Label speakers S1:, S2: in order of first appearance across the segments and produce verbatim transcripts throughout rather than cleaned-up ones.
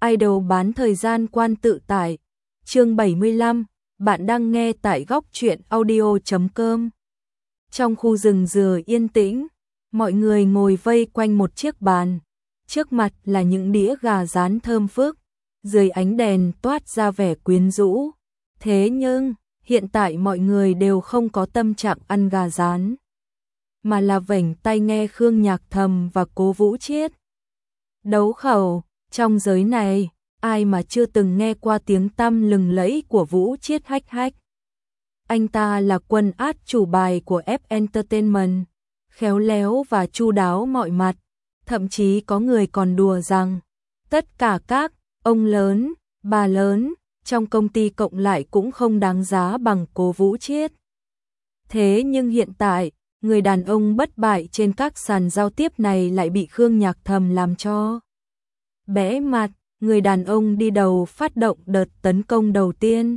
S1: Idol bán thời gian quan tự tải. Chương bảy mươi lăm, bạn đang nghe tại góc truyện audio chấm com. Trong khu rừng dừa yên tĩnh, mọi người ngồi vây quanh một chiếc bàn. Trước mặt là những đĩa gà rán thơm phức, dưới ánh đèn toát ra vẻ quyến rũ. Thế nhưng, hiện tại mọi người đều không có tâm trạng ăn gà rán, mà là vểnh tai nghe Khương Nhạc Thầm và Cố Vũ Chiết đấu khẩu. Trong giới này, ai mà chưa từng nghe qua tiếng tăm lừng lẫy của Vũ Chiết hách hách. Anh ta là quân át chủ bài của F Entertainment, khéo léo và chu đáo mọi mặt. Thậm chí có người còn đùa rằng tất cả các ông lớn, bà lớn trong công ty cộng lại cũng không đáng giá bằng Cố Vũ Chiết. Thế nhưng hiện tại, người đàn ông bất bại trên các sàn giao tiếp này lại bị Khương Nhạc Thầm làm cho bẽ mặt. Người đàn ông đi đầu phát động đợt tấn công đầu tiên.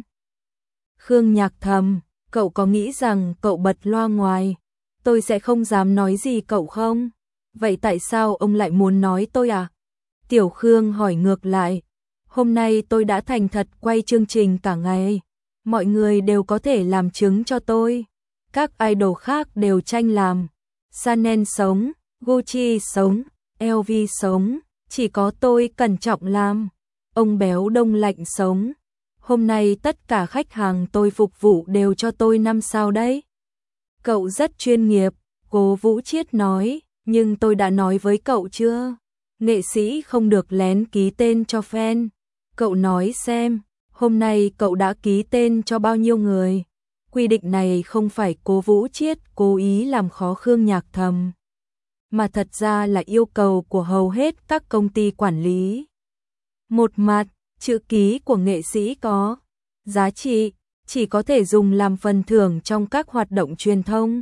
S1: Khương Nhạc Thầm, cậu có nghĩ rằng cậu bật loa ngoài, tôi sẽ không dám nói gì cậu không? Vậy tại sao ông lại muốn nói tôi à? Tiểu Khương hỏi ngược lại. Hôm nay tôi đã thành thật quay chương trình cả ngày, mọi người đều có thể làm chứng cho tôi. Các idol khác đều tranh làm, Chanel sống, Gucci sống, L V sống, chỉ có tôi cẩn trọng làm, ông béo đông lạnh sống. Hôm nay tất cả khách hàng tôi phục vụ đều cho tôi năm sao đấy. Cậu rất chuyên nghiệp, Cố Vũ Chiết nói, nhưng tôi đã nói với cậu chưa? Nghệ sĩ không được lén ký tên cho fan. Cậu nói xem, hôm nay cậu đã ký tên cho bao nhiêu người? Quy định này không phải Cố Vũ Chiết cố ý làm khó Khương Nhạc Thầm, mà thật ra là yêu cầu của hầu hết các công ty quản lý. Một mặt, chữ ký của nghệ sĩ có giá trị, chỉ có thể dùng làm phần thưởng trong các hoạt động truyền thông.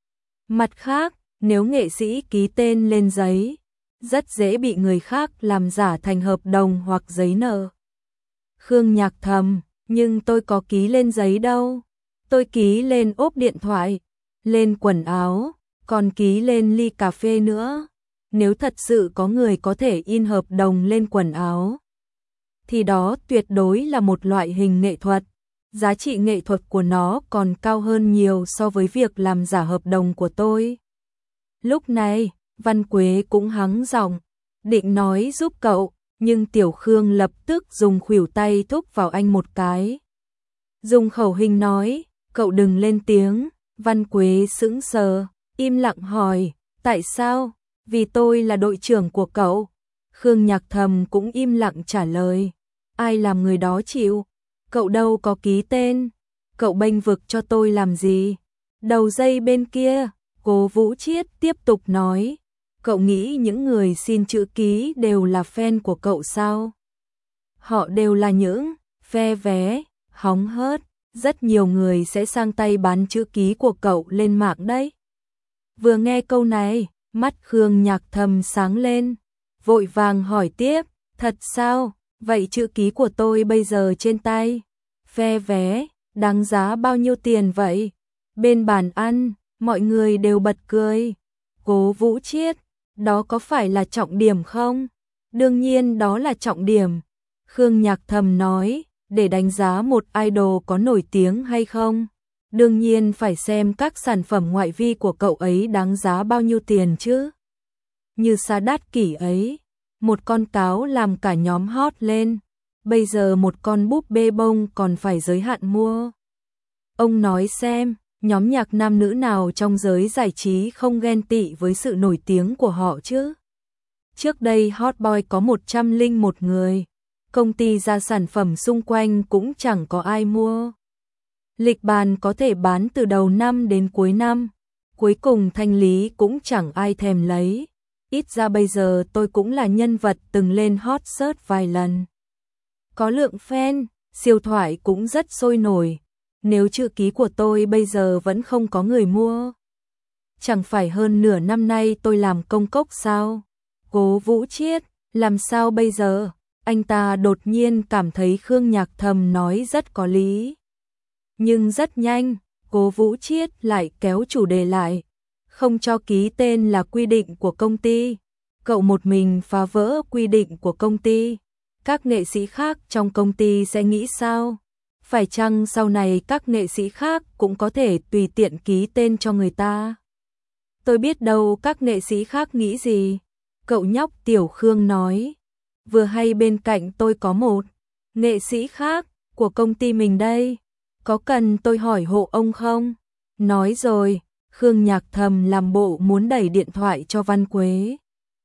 S1: Mặt khác, nếu nghệ sĩ ký tên lên giấy, rất dễ bị người khác làm giả thành hợp đồng hoặc giấy nợ. Khương Nhạc Thầm, nhưng tôi có ký lên giấy đâu. Tôi ký lên ốp điện thoại, lên quần áo, còn ký lên ly cà phê nữa. Nếu thật sự có người có thể in hợp đồng lên quần áo, thì đó tuyệt đối là một loại hình nghệ thuật. Giá trị nghệ thuật của nó còn cao hơn nhiều so với việc làm giả hợp đồng của tôi. Lúc này, Văn Quế cũng hắng giọng, định nói giúp cậu, nhưng Tiểu Khương lập tức dùng khuỷu tay thúc vào anh một cái. Dùng khẩu hình nói, cậu đừng lên tiếng. Văn Quế sững sờ, im lặng hỏi, tại sao? Vì tôi là đội trưởng của cậu. Khương Nhạc Thầm cũng im lặng trả lời, ai làm người đó chịu? Cậu đâu có ký tên. Cậu bênh vực cho tôi làm gì? Đầu dây bên kia, Cố Vũ Chiết tiếp tục nói, cậu nghĩ những người xin chữ ký đều là fan của cậu sao? Họ đều là những phe vé, hóng hớt. Rất nhiều người sẽ sang tay bán chữ ký của cậu lên mạng đấy. Vừa nghe câu này, mắt Khương Nhạc Thầm sáng lên, vội vàng hỏi tiếp, thật sao? Vậy chữ ký của tôi bây giờ trên tay, phe vé, đáng giá bao nhiêu tiền vậy? Bên bàn ăn, mọi người đều bật cười. Cố Vũ Chiết, đó có phải là trọng điểm không? Đương nhiên đó là trọng điểm. Khương Nhạc Thầm nói, để đánh giá một idol có nổi tiếng hay không, đương nhiên phải xem các sản phẩm ngoại vi của cậu ấy đáng giá bao nhiêu tiền chứ. Như Sa Đát Kỷ ấy, một con cáo làm cả nhóm hot lên, bây giờ một con búp bê bông còn phải giới hạn mua. Ông nói xem, nhóm nhạc nam nữ nào trong giới giải trí không ghen tị với sự nổi tiếng của họ chứ? Trước đây Hot Boy có một trăm lẻ một người, công ty ra sản phẩm xung quanh cũng chẳng có ai mua. Lịch bàn có thể bán từ đầu năm đến cuối năm, cuối cùng thanh lý cũng chẳng ai thèm lấy. Ít ra bây giờ tôi cũng là nhân vật từng lên hot search vài lần. Có lượng fan, siêu thoại cũng rất sôi nổi. Nếu chữ ký của tôi bây giờ vẫn không có người mua, chẳng phải hơn nửa năm nay tôi làm công cốc sao? Cố Vũ Chiết, làm sao bây giờ? Anh ta đột nhiên cảm thấy Khương Nhạc Thầm nói rất có lý. Nhưng rất nhanh, Cố Vũ Chiết lại kéo chủ đề lại. Không cho ký tên là quy định của công ty. Cậu một mình phá vỡ quy định của công ty. các nghệ sĩ khác trong công ty sẽ nghĩ sao? Phải chăng sau này các nghệ sĩ khác cũng có thể tùy tiện ký tên cho người ta? Tôi biết đâu các nghệ sĩ khác nghĩ gì. Cậu nhóc Tiểu Khương nói. Vừa hay bên cạnh tôi có một nghệ sĩ khác của công ty mình đây. Có cần tôi hỏi hộ ông không? Nói rồi, Khương Nhạc Thầm làm bộ muốn đẩy điện thoại cho Văn Quế.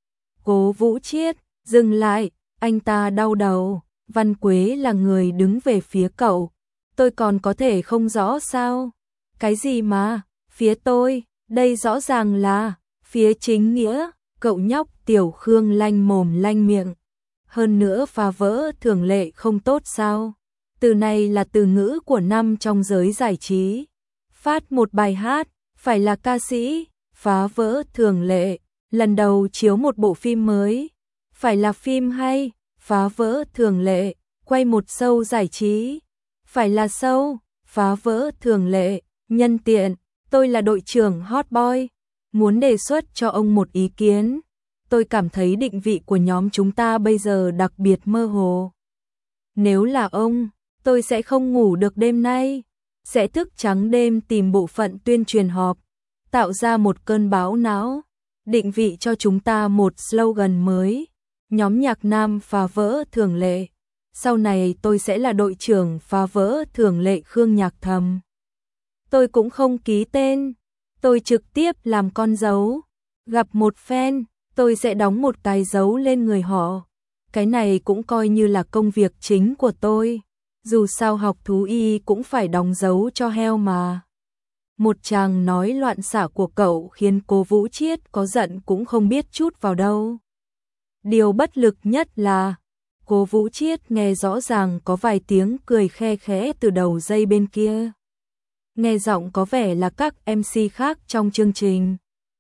S1: Cố Vũ Chiết, dừng lại, anh ta đau đầu. Văn Quế là người đứng về phía cậu. Tôi còn có thể không rõ sao? Cái gì mà, phía tôi, đây rõ ràng là phía chính nghĩa. Cậu nhóc Tiểu Khương lanh mồm lanh miệng. Hơn nữa phá vỡ thường lệ không tốt sao? Từ này là từ ngữ của năm trong giới giải trí. Phát một bài hát, phải là ca sĩ, phá vỡ thường lệ, lần đầu chiếu một bộ phim mới, phải là phim hay, phá vỡ thường lệ, quay một show giải trí, phải là show, phá vỡ thường lệ. Nhân tiện, tôi là đội trưởng Hot Boy, muốn đề xuất cho ông một ý kiến. Tôi cảm thấy định vị của nhóm chúng ta bây giờ đặc biệt mơ hồ. Nếu là ông, tôi sẽ không ngủ được đêm nay, sẽ thức trắng đêm tìm bộ phận tuyên truyền họp, tạo ra một cơn bão não, định vị cho chúng ta một slogan mới, nhóm nhạc nam phá vỡ thường lệ. Sau này tôi sẽ là đội trưởng phá vỡ thường lệ Khương Nhạc Thầm. Tôi cũng không ký tên, tôi trực tiếp làm con dấu, gặp một fan, tôi sẽ đóng một cái dấu lên người họ. Cái này cũng coi như là công việc chính của tôi. Dù sao học thú y cũng phải đóng dấu cho heo mà. Một chàng nói loạn xả của cậu khiến Cố Vũ Chiết có giận cũng không biết chút vào đâu. Điều bất lực nhất là Cố Vũ Chiết nghe rõ ràng có vài tiếng cười khe khẽ từ đầu dây bên kia. Nghe giọng có vẻ là các em xê khác trong chương trình.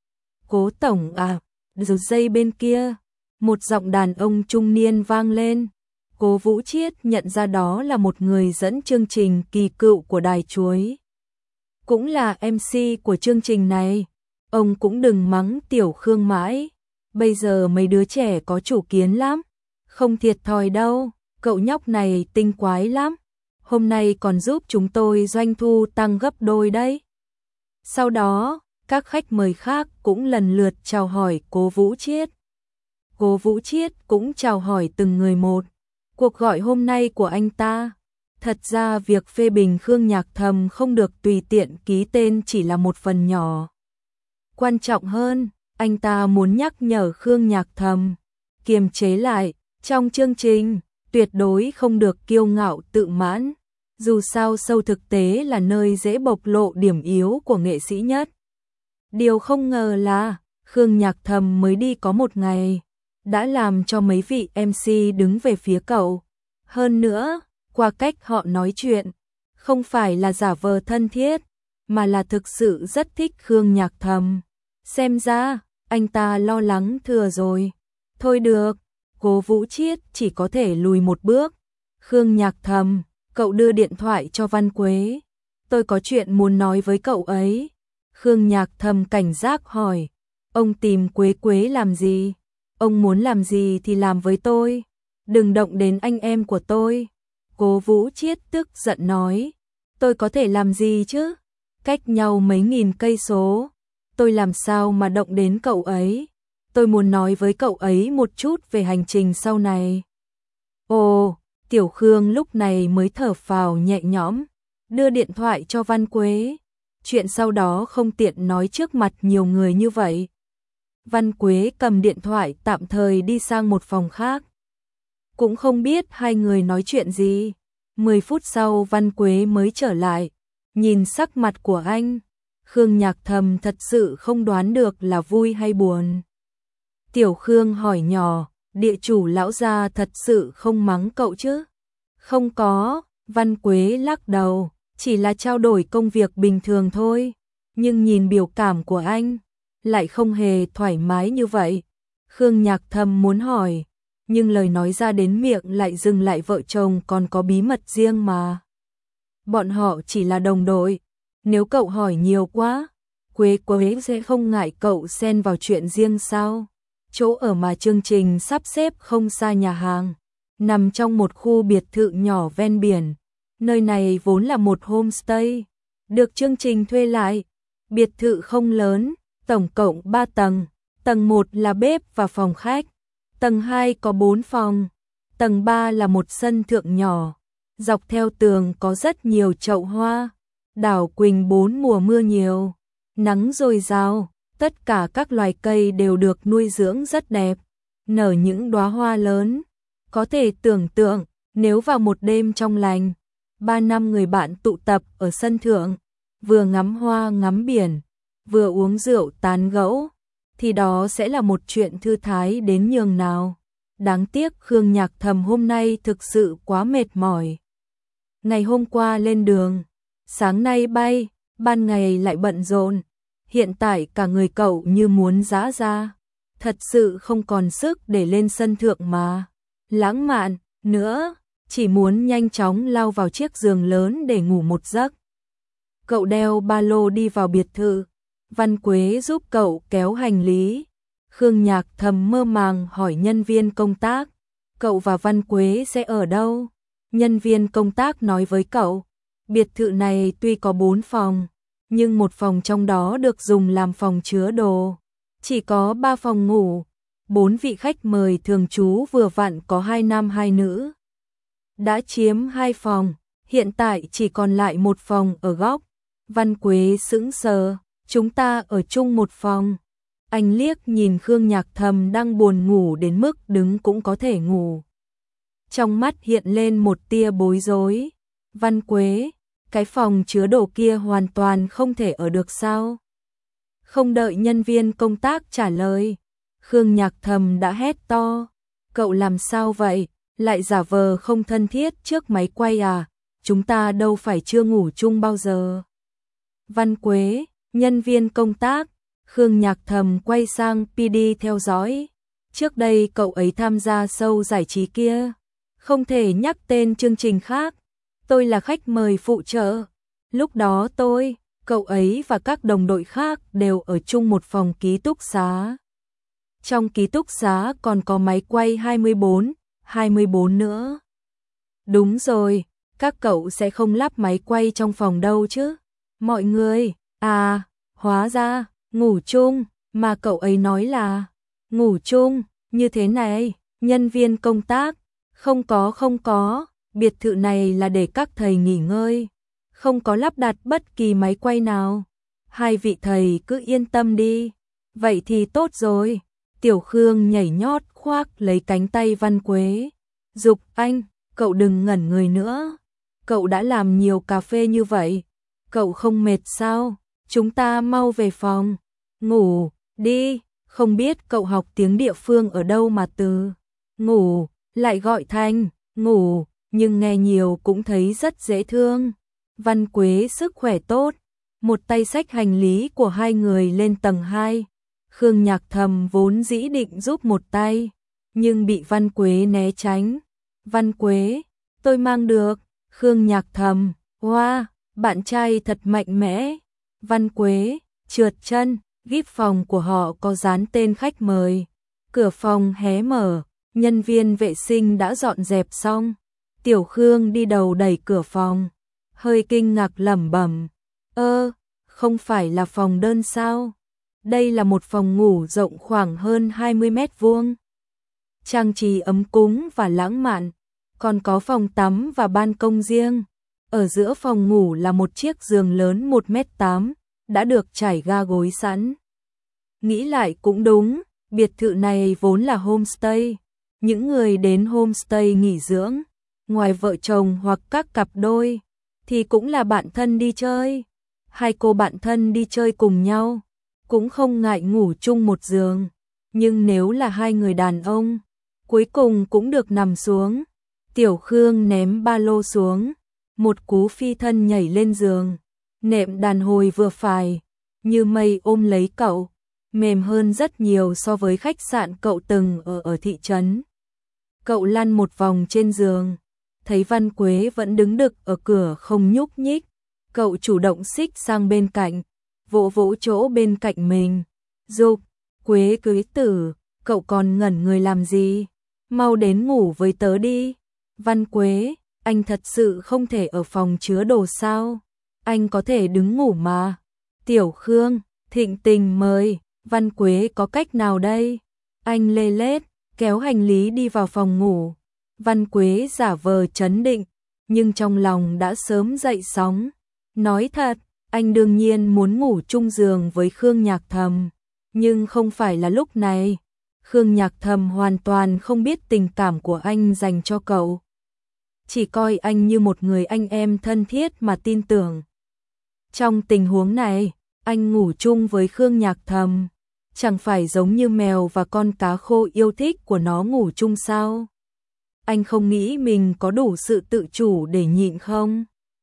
S1: Cố tổng à, rồi dây bên kia, một giọng đàn ông trung niên vang lên. Cố Vũ Chiết nhận ra đó là một người dẫn chương trình kỳ cựu của Đài Chuối. Cũng là em xê của chương trình này. Ông cũng đừng mắng Tiểu Khương mãi. Bây giờ mấy đứa trẻ có chủ kiến lắm. Không thiệt thòi đâu, cậu nhóc này tinh quái lắm. Hôm nay còn giúp chúng tôi doanh thu tăng gấp đôi đấy. Sau đó, các khách mời khác cũng lần lượt chào hỏi Cố Vũ Chiết. Cố Vũ Chiết cũng chào hỏi từng người một. Cuộc gọi hôm nay của anh ta, thật ra việc phê bình Khương Nhạc Thầm không được tùy tiện ký tên chỉ là một phần nhỏ. Quan trọng hơn, anh ta muốn nhắc nhở Khương Nhạc Thầm kiềm chế lại, trong chương trình tuyệt đối không được kiêu ngạo tự mãn, dù sao show thực tế là nơi dễ bộc lộ điểm yếu của nghệ sĩ nhất. Điều không ngờ là Khương Nhạc Thầm mới đi có một ngày, đã làm cho mấy vị em xê đứng về phía cậu. Hơn nữa, qua cách họ nói chuyện, không phải là giả vờ thân thiết, mà là thực sự rất thích Khương Nhạc Thầm. Xem ra, anh ta lo lắng thừa rồi. Thôi được, Cố Vũ Chiết chỉ có thể lùi một bước. Khương Nhạc Thầm, cậu đưa điện thoại cho Văn Quế. Tôi có chuyện muốn nói với cậu ấy. Khương Nhạc Thầm cảnh giác hỏi. Ông tìm Quế Quế làm gì? Ông muốn làm gì thì làm với tôi. Đừng động đến anh em của tôi. Cố Vũ Chiết tức giận nói. Tôi có thể làm gì chứ? Cách nhau mấy nghìn cây số. Tôi làm sao mà động đến cậu ấy? Tôi muốn nói với cậu ấy một chút về hành trình sau này. Ồ, Tiểu Khương lúc này mới thở phào nhẹ nhõm, đưa điện thoại cho Văn Quế. Chuyện sau đó không tiện nói trước mặt nhiều người như vậy. Văn Quế cầm điện thoại tạm thời đi sang một phòng khác. Cũng không biết hai người nói chuyện gì. Mười phút sau Văn Quế mới trở lại. Nhìn sắc mặt của anh, Khương Nhạc Thầm thật sự không đoán được là vui hay buồn. Tiểu Khương hỏi nhỏ, địa chủ lão gia thật sự không mắng cậu chứ? Không có, Văn Quế lắc đầu, chỉ là trao đổi công việc bình thường thôi. Nhưng nhìn biểu cảm của anh, lại không hề thoải mái như vậy. Khương Nhạc Thầm muốn hỏi, nhưng lời nói ra đến miệng lại dừng lại, vợ chồng còn có bí mật riêng mà. Bọn họ chỉ là đồng đội, nếu cậu hỏi nhiều quá, Quế Quế sẽ không ngại cậu xen vào chuyện riêng sao? Chỗ ở mà chương trình sắp xếp không xa nhà hàng, nằm trong một khu biệt thự nhỏ ven biển. Nơi này vốn là một homestay, được chương trình thuê lại. Biệt thự không lớn, tổng cộng ba tầng. Tầng một là bếp và phòng khách. Tầng hai có bốn phòng. Tầng ba là một sân thượng nhỏ. Dọc theo tường có rất nhiều chậu hoa. Đảo Quỳnh bốn mùa mưa nhiều, nắng dồi dào, tất cả các loài cây đều được nuôi dưỡng rất đẹp, nở những đóa hoa lớn. Có thể tưởng tượng, nếu vào một đêm trong lành, ba năm người bạn tụ tập ở sân thượng, vừa ngắm hoa ngắm biển, vừa uống rượu tán gẫu, thì đó sẽ là một chuyện thư thái đến nhường nào. Đáng tiếc Khương Nhạc Thầm hôm nay thực sự quá mệt mỏi. Ngày hôm qua lên đường, sáng nay bay, ban ngày lại bận rộn, hiện tại cả người cậu như muốn giã ra, thật sự không còn sức để lên sân thượng mà lãng mạn nữa, chỉ muốn nhanh chóng lao vào chiếc giường lớn để ngủ một giấc. Cậu đeo ba lô đi vào biệt thự, Văn Quế giúp cậu kéo hành lý. Khương Nhạc Thầm mơ màng hỏi nhân viên công tác, cậu và Văn Quế sẽ ở đâu? Nhân viên công tác nói với cậu, biệt thự này tuy có bốn phòng, nhưng một phòng trong đó được dùng làm phòng chứa đồ. Chỉ có ba phòng ngủ, bốn vị khách mời thường trú vừa vặn có hai nam hai nữ. Đã chiếm hai phòng, hiện tại chỉ còn lại một phòng ở góc. Văn Quế sững sờ, chúng ta ở chung một phòng. Anh liếc nhìn Khương Nhạc Thầm đang buồn ngủ đến mức đứng cũng có thể ngủ. Trong mắt hiện lên một tia bối rối. Văn Quế, cái phòng chứa đồ kia hoàn toàn không thể ở được sao? Không đợi nhân viên công tác trả lời, Khương Nhạc Thầm đã hét to. Cậu làm sao vậy? Lại giả vờ không thân thiết trước máy quay à? Chúng ta đâu phải chưa ngủ chung bao giờ. Văn Quế, nhân viên công tác. Khương Nhạc Thầm quay sang pê đê theo dõi. Trước đây cậu ấy tham gia show giải trí kia. Không thể nhắc tên chương trình khác. Tôi là khách mời phụ trợ. Lúc đó tôi, cậu ấy và các đồng đội khác đều ở chung một phòng ký túc xá. Trong ký túc xá còn có máy quay hai mươi bốn, hai mươi bốn nữa. Đúng rồi, các cậu sẽ không lắp máy quay trong phòng đâu chứ. Mọi người, à, hóa ra, ngủ chung, mà cậu ấy nói là ngủ chung, như thế này, nhân viên công tác. Không có không có, biệt thự này là để các thầy nghỉ ngơi, không có lắp đặt bất kỳ máy quay nào. Hai vị thầy cứ yên tâm đi. Vậy thì tốt rồi. Tiểu Khương nhảy nhót khoác lấy cánh tay Văn Quế. Dục anh, cậu đừng ngẩn người nữa. Cậu đã làm nhiều cà phê như vậy. Cậu không mệt sao? Chúng ta mau về phòng. Ngủ, đi. Không biết cậu học tiếng địa phương ở đâu mà từ ngủ lại gọi thành ngủ, nhưng nghe nhiều cũng thấy rất dễ thương. Văn Quế sức khỏe tốt, một tay xách hành lý của hai người lên tầng hai. Khương Nhạc Thầm vốn dĩ định giúp một tay, nhưng bị Văn Quế né tránh. Văn Quế, tôi mang được. Khương Nhạc Thầm, wow, bạn trai thật mạnh mẽ. Văn Quế, trượt chân, gíp phòng của họ có dán tên khách mời. Cửa phòng hé mở, nhân viên vệ sinh đã dọn dẹp xong. Tiểu Khương đi đầu đẩy cửa phòng, hơi kinh ngạc lẩm bẩm, ơ, không phải là phòng đơn sao? Đây là một phòng ngủ rộng khoảng hơn hai mươi mét vuông. Trang trí ấm cúng và lãng mạn, còn có phòng tắm và ban công riêng. Ở giữa phòng ngủ là một chiếc giường lớn một mét tám, đã được trải ga gối sẵn. Nghĩ lại cũng đúng, biệt thự này vốn là homestay. Những người đến homestay nghỉ dưỡng, ngoài vợ chồng hoặc các cặp đôi, thì cũng là bạn thân đi chơi. Hai cô bạn thân đi chơi cùng nhau, cũng không ngại ngủ chung một giường. Nhưng nếu là hai người đàn ông, cuối cùng cũng được nằm xuống. Tiểu Khương ném ba lô xuống, một cú phi thân nhảy lên giường, nệm đàn hồi vừa phải, như mây ôm lấy cậu, mềm hơn rất nhiều so với khách sạn cậu từng ở ở thị trấn. Cậu lăn một vòng trên giường, thấy Văn Quế vẫn đứng đực ở cửa không nhúc nhích. Cậu chủ động xích sang bên cạnh, vỗ vỗ chỗ bên cạnh mình. Dục, Quế cưới tử, cậu còn ngẩn người làm gì? mau đến ngủ với tớ đi. Văn Quế, anh thật sự không thể ở phòng chứa đồ sao? Anh có thể đứng ngủ mà. Tiểu Khương, thịnh tình mời, Văn Quế có cách nào đây? Anh lê lết, kéo hành lý đi vào phòng ngủ. Văn Quế giả vờ trấn định, nhưng trong lòng đã sớm dậy sóng. Nói thật, anh đương nhiên muốn ngủ chung giường với Khương Nhạc Thầm, nhưng không phải là lúc này. Khương Nhạc Thầm hoàn toàn không biết tình cảm của anh dành cho cậu. Chỉ coi anh như một người anh em thân thiết mà tin tưởng. Trong tình huống này, anh ngủ chung với Khương Nhạc Thầm, chẳng phải giống như mèo và con cá khô yêu thích của nó ngủ chung sao? Anh không nghĩ mình có đủ sự tự chủ để nhịn không?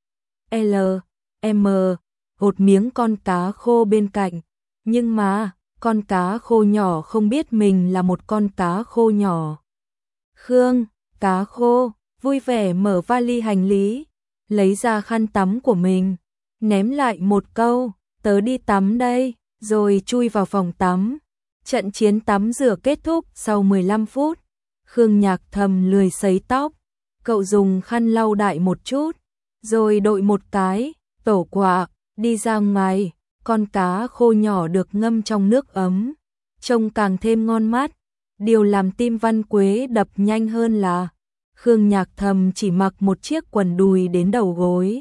S1: L, M, hột miếng con cá khô bên cạnh, nhưng mà, con cá khô nhỏ không biết mình là một con cá khô nhỏ. Khương, cá khô, vui vẻ mở vali hành lý, lấy ra khăn tắm của mình, ném lại một câu, tớ đi tắm đây, rồi chui vào phòng tắm. Trận chiến tắm rửa kết thúc sau mười lăm phút. Khương Nhạc Thầm lười sấy tóc, cậu dùng khăn lau đại một chút, rồi đội một cái, tổ quạ, đi ra ngoài. Con cá khô nhỏ được ngâm trong nước ấm, trông càng thêm ngon mắt. Điều làm tim Văn Quế đập nhanh hơn là Khương Nhạc Thầm chỉ mặc một chiếc quần đùi đến đầu gối.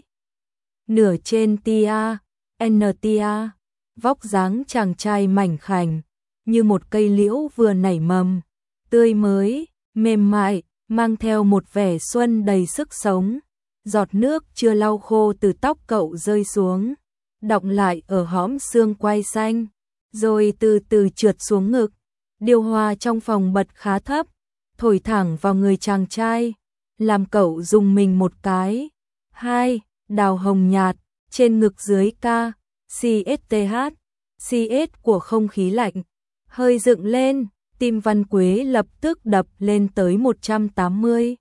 S1: Nửa trên tia, N tia, vóc dáng chàng trai mảnh khảnh, như một cây liễu vừa nảy mầm, tươi mới, mềm mại, mang theo một vẻ xuân đầy sức sống. Giọt nước chưa lau khô từ tóc cậu rơi xuống, đọng lại ở hõm xương quai xanh, rồi từ từ trượt xuống ngực. Điều hòa trong phòng bật khá thấp, thổi thẳng vào người chàng trai, làm cậu rùng mình một cái. Hai, đào hồng nhạt, trên ngực dưới ca, xê ét tê hát, xê ét của không khí lạnh, hơi dựng lên, tim Văn Quế lập tức đập lên tới một trăm tám mươi.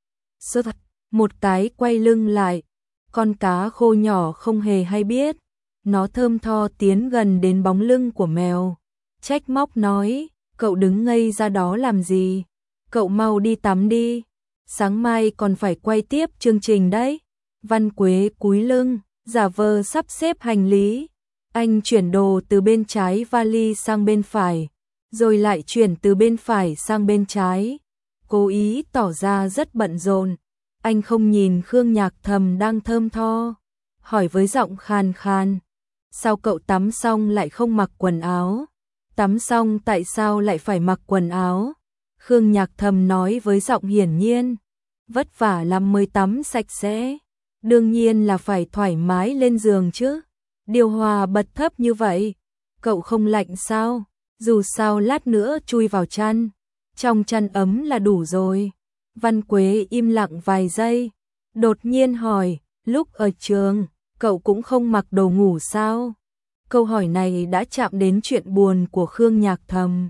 S1: Sơ thật, một cái quay lưng lại, con cá khô nhỏ không hề hay biết. Nó thơm tho tiến gần đến bóng lưng của mèo, trách móc nói, cậu đứng ngây ra đó làm gì? Cậu mau đi tắm đi, sáng mai còn phải quay tiếp chương trình đấy. Văn Quế cúi lưng, giả vờ sắp xếp hành lý. Anh chuyển đồ từ bên trái vali sang bên phải, rồi lại chuyển từ bên phải sang bên trái, cố ý tỏ ra rất bận rộn. Anh không nhìn Khương Nhạc Thầm đang thơm tho, hỏi với giọng khàn khàn, sao cậu tắm xong lại không mặc quần áo? Tắm xong tại sao lại phải mặc quần áo? Khương Nhạc Thầm nói với giọng hiển nhiên, vất vả lắm mới tắm sạch sẽ, đương nhiên là phải thoải mái lên giường chứ. Điều hòa bật thấp như vậy, cậu không lạnh sao? Dù sao lát nữa chui vào chăn, trong chăn ấm là đủ rồi. Văn Quế im lặng vài giây, đột nhiên hỏi, lúc ở trường, cậu cũng không mặc đồ ngủ sao? Câu hỏi này đã chạm đến chuyện buồn của Khương Nhạc Thầm.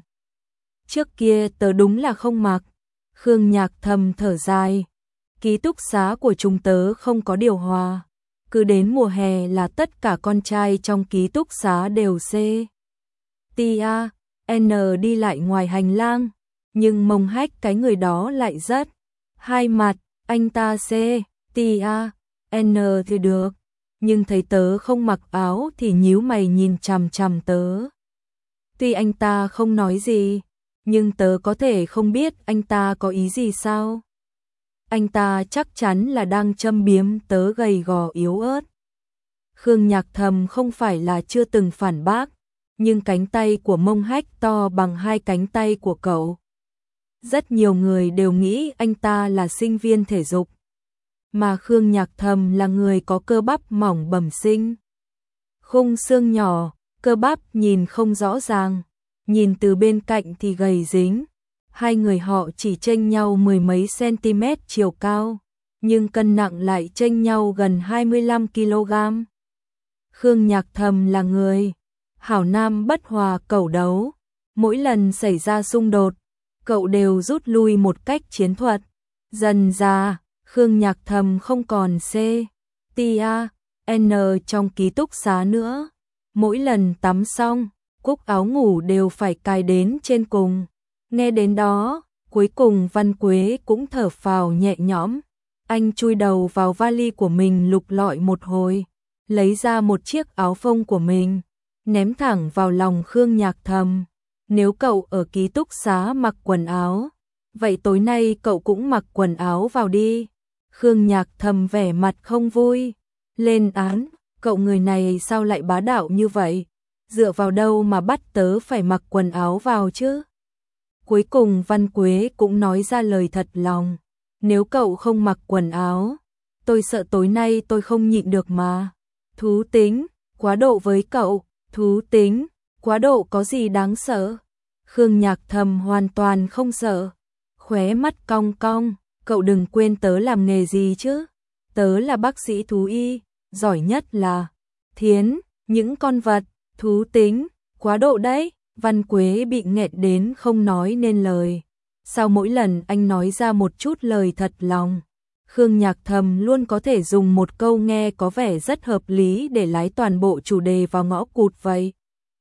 S1: Trước kia tớ đúng là không mặc. Khương Nhạc Thầm thở dài, ký túc xá của chúng tớ không có điều hòa, cứ đến mùa hè là tất cả con trai trong ký túc xá đều C. Tia, N đi lại ngoài hành lang, nhưng mông hách cái người đó lại rất hai mặt. Anh ta C, Tia, N thì được, nhưng thấy tớ không mặc áo thì nhíu mày nhìn chằm chằm tớ. Tuy anh ta không nói gì, nhưng tớ có thể không biết anh ta có ý gì sao? Anh ta chắc chắn là đang châm biếm tớ gầy gò yếu ớt. Khương Nhạc Thầm không phải là chưa từng phản bác, nhưng cánh tay của mông hách to bằng hai cánh tay của cậu. Rất nhiều người đều nghĩ anh ta là sinh viên thể dục, mà Khương Nhạc Thầm là người có cơ bắp mỏng bẩm sinh. Khung xương nhỏ, cơ bắp nhìn không rõ ràng, nhìn từ bên cạnh thì gầy dính. Hai người họ chỉ chênh nhau mười mấy cm chiều cao, nhưng cân nặng lại chênh nhau gần hai mươi lăm ki lô gam. Khương Nhạc Thầm là người hảo nam bất hòa cẩu đấu, mỗi lần xảy ra xung đột, cậu đều rút lui một cách chiến thuật. Dần ra, Khương Nhạc Thầm không còn C, Tia, N trong ký túc xá nữa. Mỗi lần tắm xong, cúc áo ngủ đều phải cài đến trên cùng. Nghe đến đó, Cuối cùng Văn Quế cũng thở phào nhẹ nhõm. Anh chui đầu vào vali của mình lục lọi một hồi, lấy ra một chiếc áo phông của mình, ném thẳng vào lòng Khương Nhạc Thầm. Nếu cậu ở ký túc xá mặc quần áo, vậy tối nay cậu cũng mặc quần áo vào đi. Khương Nhạc Thầm vẻ mặt không vui, lên án, cậu người này sao lại bá đạo như vậy? Dựa vào đâu mà bắt tớ phải mặc quần áo vào chứ? Cuối cùng Văn Quế cũng nói ra lời thật lòng. Nếu cậu không mặc quần áo, tôi sợ tối nay tôi không nhịn được mà. Thú tính, quá độ với cậu, thú tính, quá độ có gì đáng sợ? Khương Nhạc Thầm hoàn toàn không sợ. Khóe mắt cong cong, cậu đừng quên tớ làm nghề gì chứ? Tớ là bác sĩ thú y, giỏi nhất là thiến, những con vật, thú tính, quá độ đấy. Văn Quế bị nghẹn đến không nói nên lời. Sau mỗi lần anh nói ra một chút lời thật lòng, Khương Nhạc Thầm luôn có thể dùng một câu nghe có vẻ rất hợp lý để lái toàn bộ chủ đề vào ngõ cụt vậy.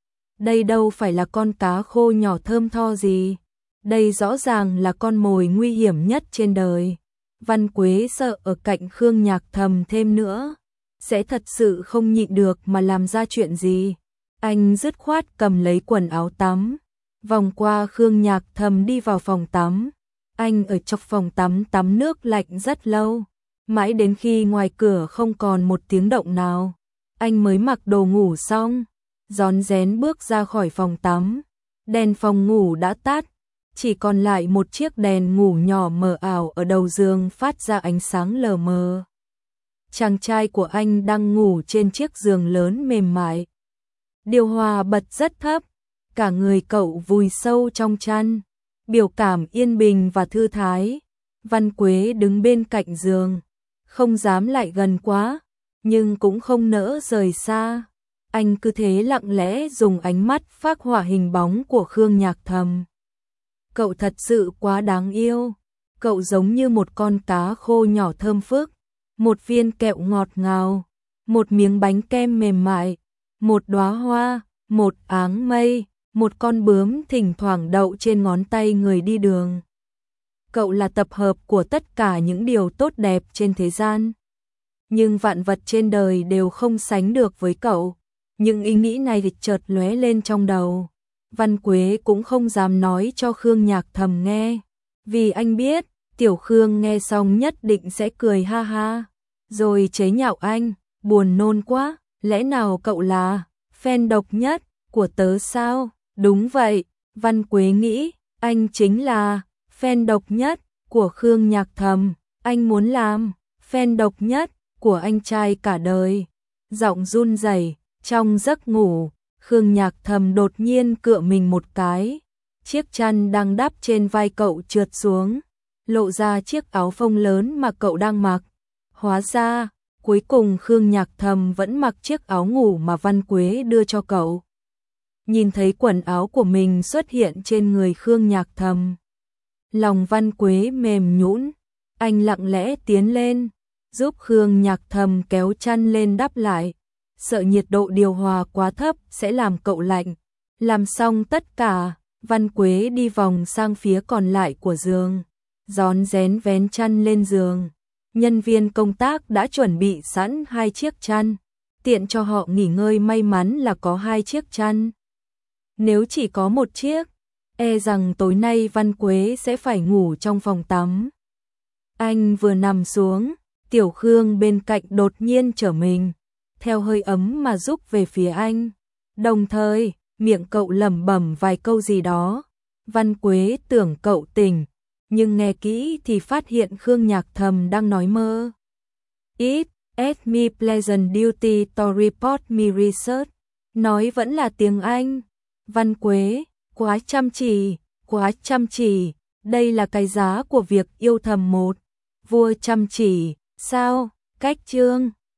S1: Đây đâu phải là con cá khô nhỏ thơm tho gì. Đây rõ ràng là con mồi nguy hiểm nhất trên đời. Văn Quế sợ ở cạnh Khương Nhạc Thầm thêm nữa, sẽ thật sự không nhịn được mà làm ra chuyện gì. Anh dứt khoát cầm lấy quần áo tắm, vòng qua Khương Nhạc Thầm đi vào phòng tắm. Anh ở trong phòng tắm tắm nước lạnh rất lâu, mãi đến khi ngoài cửa không còn một tiếng động nào, anh mới mặc đồ ngủ xong, rón rén bước ra khỏi phòng tắm. Đèn phòng ngủ đã tắt, chỉ còn lại một chiếc đèn ngủ nhỏ mờ ảo ở đầu giường phát ra ánh sáng lờ mờ. Chàng trai của anh đang ngủ trên chiếc giường lớn mềm mại. Điều hòa bật rất thấp, cả người cậu vùi sâu trong chăn, biểu cảm yên bình và thư thái. Văn Quế đứng bên cạnh giường, không dám lại gần quá, nhưng cũng không nỡ rời xa. Anh cứ thế lặng lẽ dùng ánh mắt phác họa hình bóng của Khương Nhạc Thầm. Cậu thật sự quá đáng yêu, cậu giống như một con cá khô nhỏ thơm phức, một viên kẹo ngọt ngào, một miếng bánh kem mềm mại, một đóa hoa, một áng mây, một con bướm thỉnh thoảng đậu trên ngón tay người đi đường. Cậu là tập hợp của tất cả những điều tốt đẹp trên thế gian. Nhưng vạn vật trên đời đều không sánh được với cậu. Những ý nghĩ này thì chợt lóe lên trong đầu. Văn Quế cũng không dám nói cho Khương Nhạc Thầm nghe, vì anh biết, Tiểu Khương nghe xong nhất định sẽ cười ha ha, rồi chế nhạo anh, buồn nôn quá, lẽ nào cậu là fan độc nhất của tớ sao? Đúng vậy, Văn Quế nghĩ, anh chính là fan độc nhất của Khương Nhạc Thầm, anh muốn làm fan độc nhất của anh trai cả đời. Giọng run rẩy, trong giấc ngủ, Khương Nhạc Thầm đột nhiên cựa mình một cái, chiếc chăn đang đắp trên vai cậu trượt xuống, lộ ra chiếc áo phông lớn mà cậu đang mặc. Hóa ra, cuối cùng Khương Nhạc Thầm vẫn mặc chiếc áo ngủ mà Văn Quế đưa cho cậu. Nhìn thấy quần áo của mình xuất hiện trên người Khương Nhạc Thầm, lòng Văn Quế mềm nhũn, anh lặng lẽ tiến lên, giúp Khương Nhạc Thầm kéo chăn lên đắp lại, sợ nhiệt độ điều hòa quá thấp sẽ làm cậu lạnh. Làm xong tất cả, Văn Quế đi vòng sang phía còn lại của giường, rón rén vén chăn lên giường. Nhân viên công tác đã chuẩn bị sẵn hai chiếc chăn, tiện cho họ nghỉ ngơi, may mắn là có hai chiếc chăn. Nếu chỉ có một chiếc, e rằng tối nay Văn Quế sẽ phải ngủ trong phòng tắm. Anh vừa nằm xuống, Tiểu Khương bên cạnh đột nhiên trở mình, theo hơi ấm mà rúc về phía anh. Đồng thời, miệng cậu lẩm bẩm vài câu gì đó. Văn Quế tưởng cậu tỉnh, nhưng nghe kỹ thì phát hiện Khương Nhạc Thầm đang nói mơ. It at me pleasant duty to report me research. Nói vẫn là tiếng Anh. Văn Quế, quá chăm chỉ, quá chăm chỉ. Đây là cái giá của việc yêu thầm một. Vua chăm chỉ, sao? Cách chương